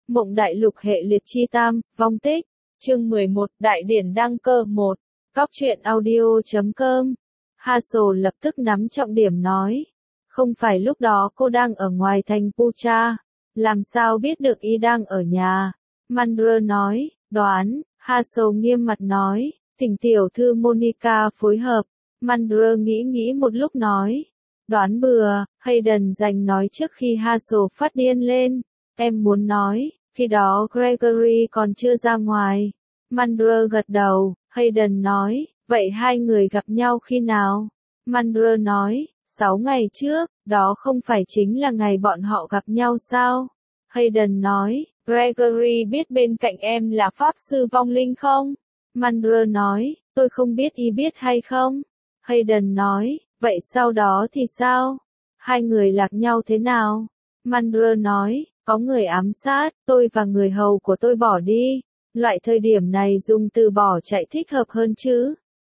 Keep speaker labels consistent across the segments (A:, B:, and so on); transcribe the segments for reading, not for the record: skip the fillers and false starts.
A: Mộng đại lục hệ liệt chi tam, vong tích. Chương 11, Đại điển đăng cơ 1. Cóc truyện audio.com. Hazel lập tức nắm trọng điểm nói. Không phải lúc đó cô đang ở ngoài thành Pucha. Làm sao biết được y đang ở nhà? Mandra nói, đoán. Hazel nghiêm mặt nói, thỉnh tiểu thư Monica phối hợp. Mandra nghĩ một lúc nói. Đoán bừa, Hayden giành nói trước khi Hazel phát điên lên. Em muốn nói, khi đó Gregory còn chưa ra ngoài. Mandra gật đầu, Hayden nói, vậy hai người gặp nhau khi nào? Mandra nói, 6 ngày trước, đó không phải chính là ngày bọn họ gặp nhau sao? Hayden nói, Gregory biết bên cạnh em là Pháp sư vong linh không? Mandra nói, tôi không biết y biết hay không? Hayden nói, vậy sau đó thì sao? Hai người lạc nhau thế nào? Mandra nói, có người ám sát, tôi và người hầu của tôi bỏ đi. Loại thời điểm này dùng từ bỏ chạy thích hợp hơn chứ.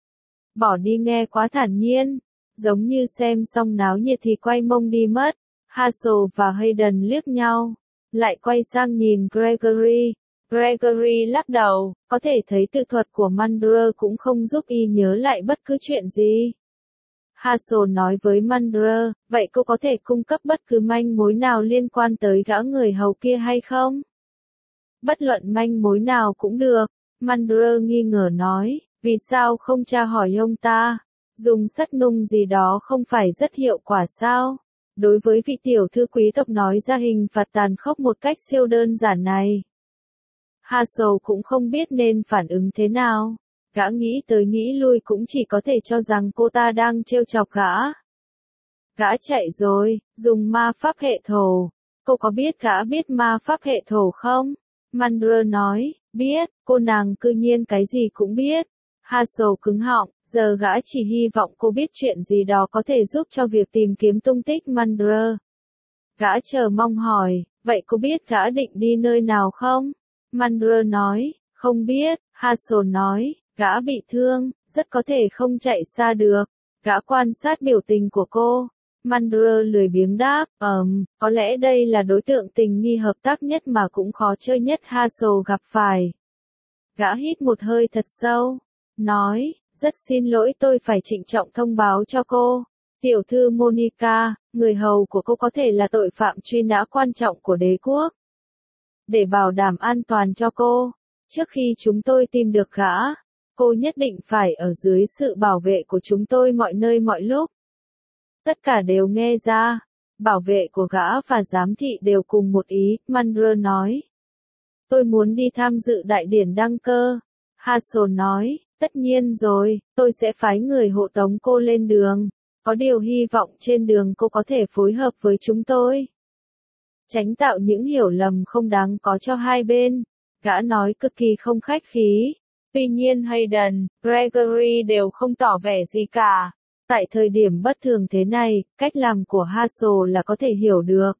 A: Bỏ đi nghe quá thản nhiên, giống như xem xong náo nhiệt thì quay mông đi mất. Hazel và Hayden liếc nhau, lại quay sang nhìn Gregory. Gregory lắc đầu, có thể thấy tự thuật của Mandra cũng không giúp y nhớ lại bất cứ chuyện gì. Hazel nói với Mandra, vậy cô có thể cung cấp bất cứ manh mối nào liên quan tới gã người hầu kia hay không? Bất luận manh mối nào cũng được. Mandra nghi ngờ nói, vì sao không tra hỏi ông ta? Dùng sắt nung gì đó không phải rất hiệu quả sao? Đối với vị tiểu thư quý tộc nói ra hình phạt tàn khốc một cách siêu đơn giản này. Hazel cũng không biết nên phản ứng thế nào. Gã nghĩ tới nghĩ lui cũng chỉ có thể cho rằng cô ta đang trêu chọc gã. Gã chạy rồi, dùng ma pháp hệ thổ. Cô có biết gã biết ma pháp hệ thổ không? Mandra nói, biết, cô nàng cư nhiên cái gì cũng biết. Hazel cứng họng, giờ gã chỉ hy vọng cô biết chuyện gì đó có thể giúp cho việc tìm kiếm tung tích Mandra. Gã chờ mong hỏi, vậy cô biết gã định đi nơi nào không? Mandra nói, không biết. Hazel nói, gã bị thương, rất có thể không chạy xa được. Gã quan sát biểu tình của cô. Mandra lười biếng đáp, có lẽ đây là đối tượng tình nghi hợp tác nhất mà cũng khó chơi nhất Hazel gặp phải. Gã hít một hơi thật sâu, nói, rất xin lỗi tôi phải trịnh trọng thông báo cho cô. Tiểu thư Monica, người hầu của cô có thể là tội phạm truy nã quan trọng của đế quốc. Để bảo đảm an toàn cho cô, trước khi chúng tôi tìm được gã, cô nhất định phải ở dưới sự bảo vệ của chúng tôi mọi nơi mọi lúc. Tất cả đều nghe ra, bảo vệ của gã và giám thị đều cùng một ý, Mandra nói. Tôi muốn đi tham dự đại điển đăng cơ. Hazel nói, tất nhiên rồi, tôi sẽ phái người hộ tống cô lên đường. Có điều hy vọng trên đường cô có thể phối hợp với chúng tôi. Tránh tạo những hiểu lầm không đáng có cho hai bên. Gã nói cực kỳ không khách khí. Tuy nhiên Hayden, Gregory đều không tỏ vẻ gì cả. Tại thời điểm bất thường thế này, cách làm của Hazel là có thể hiểu được.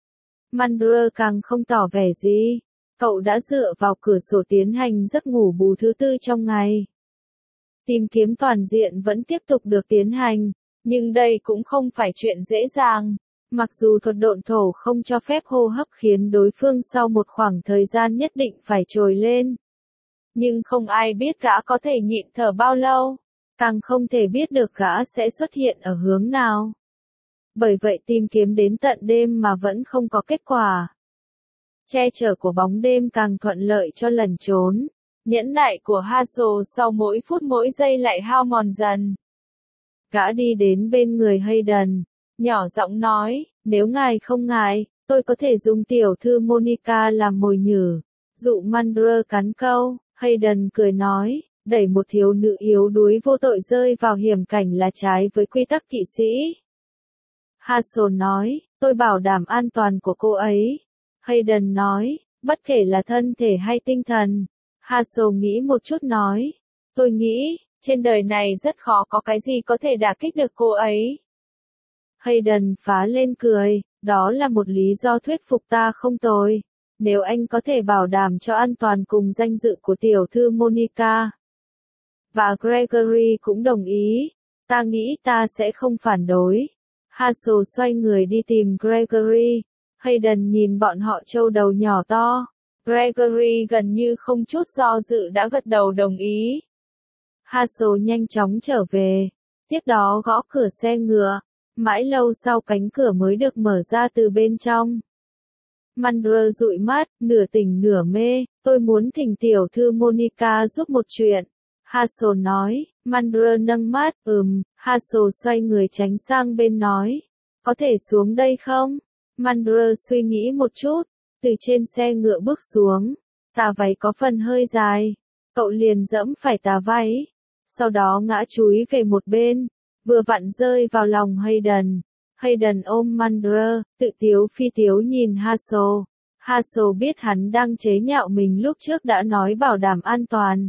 A: Mandra càng không tỏ vẻ gì. Cậu đã dựa vào cửa sổ tiến hành giấc ngủ bù thứ tư trong ngày. Tìm kiếm toàn diện vẫn tiếp tục được tiến hành, nhưng đây cũng không phải chuyện dễ dàng. Mặc dù thuật độn thổ không cho phép hô hấp khiến đối phương sau một khoảng thời gian nhất định phải trồi lên. Nhưng không ai biết gã có thể nhịn thở bao lâu, càng không thể biết được gã sẽ xuất hiện ở hướng nào. Bởi vậy tìm kiếm đến tận đêm mà vẫn không có kết quả. Che chở của bóng đêm càng thuận lợi cho lẩn trốn. Nhẫn nại của Hazel sau mỗi phút mỗi giây lại hao mòn dần. Gã đi đến bên người Hayden, nhỏ giọng nói, nếu ngài không ngại, tôi có thể dùng tiểu thư Monica làm mồi nhử. Dụ Mandra cắn câu, Hayden cười nói, đẩy một thiếu nữ yếu đuối vô tội rơi vào hiểm cảnh là trái với quy tắc kỵ sĩ. Hazel nói, tôi bảo đảm an toàn của cô ấy. Hayden nói, bất kể là thân thể hay tinh thần. Hazel nghĩ một chút nói, tôi nghĩ, trên đời này rất khó có cái gì có thể đả kích được cô ấy. Hayden phá lên cười, đó là một lý do thuyết phục ta không tồi. Nếu anh có thể bảo đảm cho an toàn cùng danh dự của tiểu thư Monica. Và Gregory cũng đồng ý, ta nghĩ ta sẽ không phản đối. Hazel xoay người đi tìm Gregory. Hayden nhìn bọn họ trâu đầu nhỏ to. Gregory gần như không chút do dự đã gật đầu đồng ý. Hassel nhanh chóng trở về, tiếp đó gõ cửa xe ngựa. Mãi lâu sau cánh cửa mới được mở ra từ bên trong. Mulder dụi mắt, nửa tỉnh nửa mê, tôi muốn thỉnh tiểu thư Monica giúp một chuyện. Hassel nói, Mulder nâng mắt, Hassel xoay người tránh sang bên nói, có thể xuống đây không? Mulder suy nghĩ một chút, từ trên xe ngựa bước xuống, tà váy có phần hơi dài, cậu liền dẫm phải tà váy, sau đó ngã chúi về một bên, vừa vặn rơi vào lòng Hayden. Hayden ôm Mulder, tự tiếu phi tiếu nhìn Hassel. Hassel biết hắn đang chế nhạo mình lúc trước đã nói bảo đảm an toàn.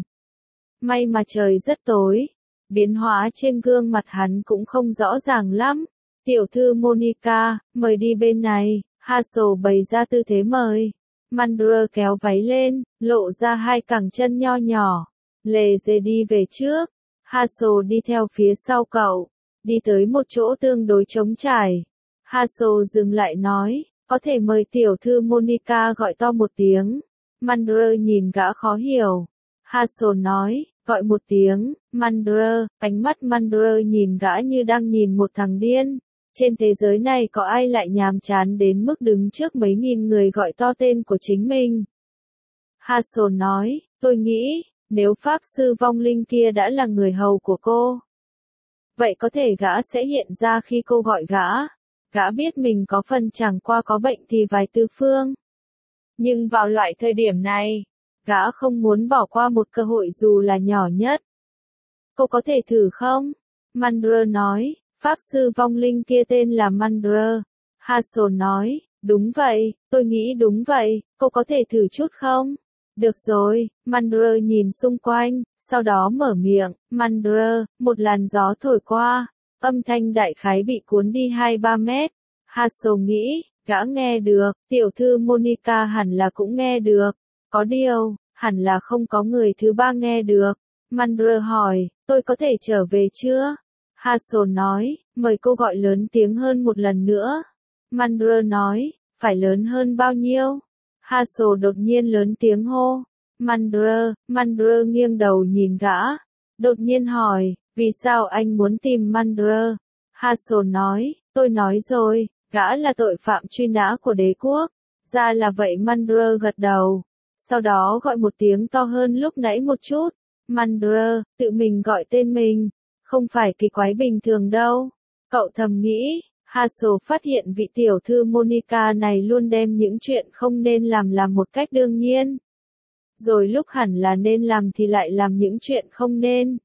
A: May mà trời rất tối, biến hóa trên gương mặt hắn cũng không rõ ràng lắm. Tiểu thư Monica, mời đi bên này, Hassel bày ra tư thế mời. Mulder kéo váy lên, lộ ra hai cẳng chân nho nhỏ. Lề dề đi về trước, Hassel đi theo phía sau cậu, đi tới một chỗ tương đối trống trải. Hassel dừng lại nói, có thể mời tiểu thư Monica gọi to một tiếng. Mulder nhìn gã khó hiểu. Hassel nói, gọi một tiếng, Mulder, ánh mắt Mulder nhìn gã như đang nhìn một thằng điên. Trên thế giới này có ai lại nhàm chán đến mức đứng trước mấy nghìn người gọi to tên của chính mình. Hassel nói, tôi nghĩ, nếu pháp sư vong linh kia đã là người hầu của cô, vậy có thể gã sẽ hiện ra khi cô gọi gã. Gã biết mình có phần chẳng qua có bệnh thì vài tư phương. Nhưng vào loại thời điểm này, gã không muốn bỏ qua một cơ hội dù là nhỏ nhất. Cô có thể thử không? Mulder nói, pháp sư vong linh kia tên là Mulder. Hassel nói, đúng vậy, tôi nghĩ đúng vậy, cô có thể thử chút không? Được rồi, Mulder nhìn xung quanh, sau đó mở miệng, Mulder, một làn gió thổi qua, âm thanh đại khái bị cuốn đi 2-3 mét. Hassel nghĩ, gã nghe được, tiểu thư Monica hẳn là cũng nghe được, có điều, hẳn là không có người thứ ba nghe được. Mulder hỏi, tôi có thể trở về chưa? Hassel nói, mời cô gọi lớn tiếng hơn một lần nữa. Mulder nói, phải lớn hơn bao nhiêu? Hassel đột nhiên lớn tiếng hô. Mulder nghiêng đầu nhìn gã. Đột nhiên hỏi, vì sao anh muốn tìm Mulder? Hassel nói, tôi nói rồi, gã là tội phạm truy nã của đế quốc. Ra là vậy. Mulder gật đầu. Sau đó gọi một tiếng to hơn lúc nãy một chút. Mulder, tự mình gọi tên mình. Không phải kỳ quái bình thường đâu. Cậu thầm nghĩ, Hassel phát hiện vị tiểu thư Monica này luôn đem những chuyện không nên làm một cách đương nhiên. Rồi lúc hẳn là nên làm thì lại làm những chuyện không nên.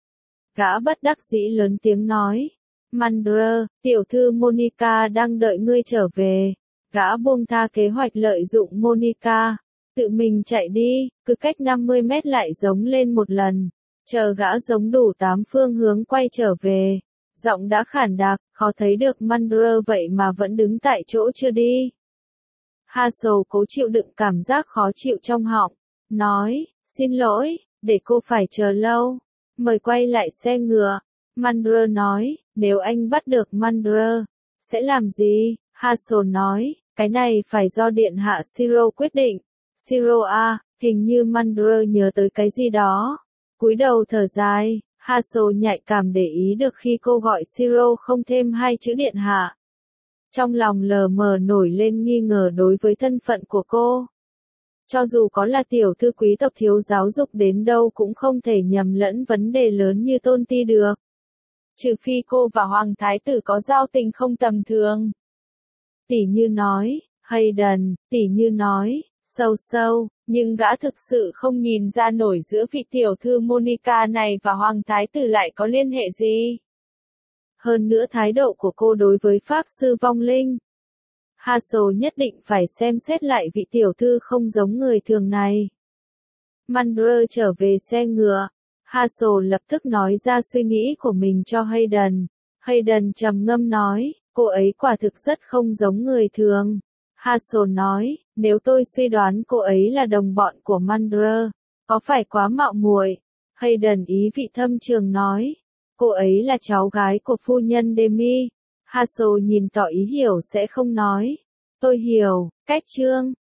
A: Gã bất đắc dĩ lớn tiếng nói. Mulder, tiểu thư Monica đang đợi ngươi trở về. Gã buông tha kế hoạch lợi dụng Monica. Tự mình chạy đi, cứ cách 50 mét lại giống lên một lần. Chờ gã giống đủ 8 phương hướng quay trở về. Giọng đã khản đặc, khó thấy được Mulder vậy mà vẫn đứng tại chỗ chưa đi. Hassel cố chịu đựng cảm giác khó chịu trong họng. Nói, xin lỗi, để cô phải chờ lâu. Mời quay lại xe ngựa. Mulder nói, nếu anh bắt được Mulder, sẽ làm gì? Hassel nói, cái này phải do điện hạ Siro quyết định. Siro à, hình như Mulder nhớ tới cái gì đó. Cúi đầu thở dài, Hassel nhạy cảm để ý được khi cô gọi Siro không thêm hai chữ điện hạ. Trong lòng lờ mờ nổi lên nghi ngờ đối với thân phận của cô. Cho dù có là tiểu thư quý tộc thiếu giáo dục đến đâu cũng không thể nhầm lẫn vấn đề lớn như tôn ti được. Trừ phi cô và Hoàng Thái tử có giao tình không tầm thường. Tỉ như nói, Hayden, tỉ như nói, sâu, nhưng gã thực sự không nhìn ra nổi giữa vị tiểu thư Monica này và Hoàng Thái tử lại có liên hệ gì. Hơn nữa thái độ của cô đối với pháp sư vong linh. Hassel nhất định phải xem xét lại vị tiểu thư không giống người thường này. Mulder trở về xe ngựa. Hassel lập tức nói ra suy nghĩ của mình cho Hayden. Hayden trầm ngâm nói, cô ấy quả thực rất không giống người thường. Hassel nói, nếu tôi suy đoán cô ấy là đồng bọn của Mulder, có phải quá mạo muội? Hayden ý vị thâm trường nói, cô ấy là cháu gái của phu nhân Demi. Hassel nhìn tỏ ý hiểu sẽ không nói. Tôi hiểu, cách chương.